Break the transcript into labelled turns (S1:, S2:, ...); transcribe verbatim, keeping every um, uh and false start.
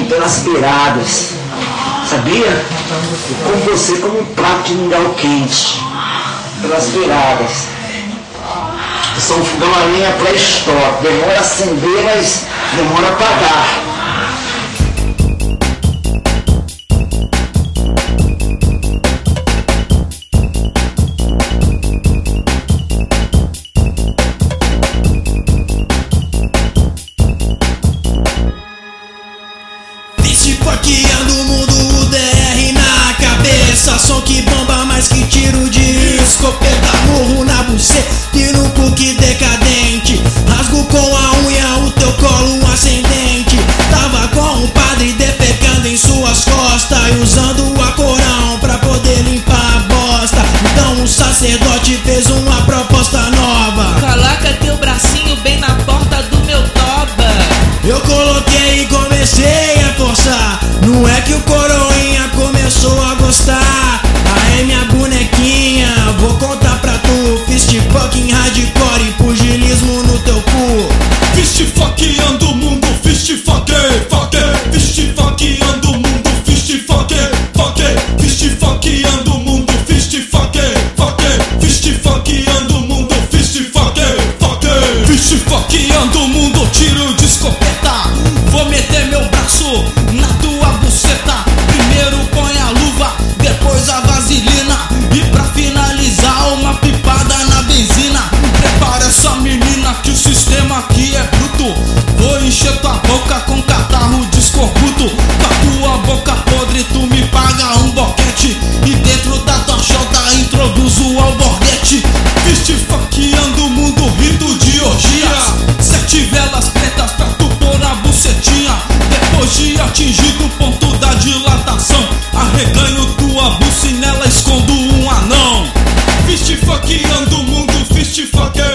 S1: assim, pelas beiradas, sabia? Eu como você como um prato de mingau quente, pelas beiradas. Eu sou um fogão a lenha pré-histórico, demora a acender, mas demora a apagar.
S2: Faqueando o mundo, U D R na cabeça. Som que bomba mais que tiro de escopeta. Murro na buceta e no puque decadente. Rasgo com a unha o teu colo ascendente. Tava com o padre defecando em suas costas e usando a corão pra poder limpar a bosta. Então o sacerdote fez uma proposta nova.
S3: Coloca teu bracinho bem na porta do meu toba.
S2: Eu coloquei e comecei a forçar. Não é que o coroinha começou a gostar. Aê minha bonequinha, vou contar pra tu. Fist fucking hardcore e pugilismo no teu cu.
S4: Fist fuckeando o mundo, fist fuck, fuck. Fist fuckeando o mundo, fist fuck, fuck. Fist fuckeando o mundo, fist fuck, fuck. Fist fuckeando o mundo, fist fuck, fuck. Fist fuckeando o mundo, tiro de escopeta. Vou meter meu braço na tua buceta. Primeiro põe a luva, depois a vaselina. E pra finalizar uma pipada na benzina. Prepara essa menina que o sistema aqui é bruto. Vou encher tua boca com catarro de escorbuto. Com a tua boca podre tu me paga um boquete. E dentro da tua chota introduzo o alborguete. Fist fuckeando o mundo, rito de orgias. Sete velas pretas pra tu pôr na bucetinha. Depois de atingido o ponto da dilatação, arreganho tua buça e nela escondo um anão. Fist fuckeando o mundo, fist fuck.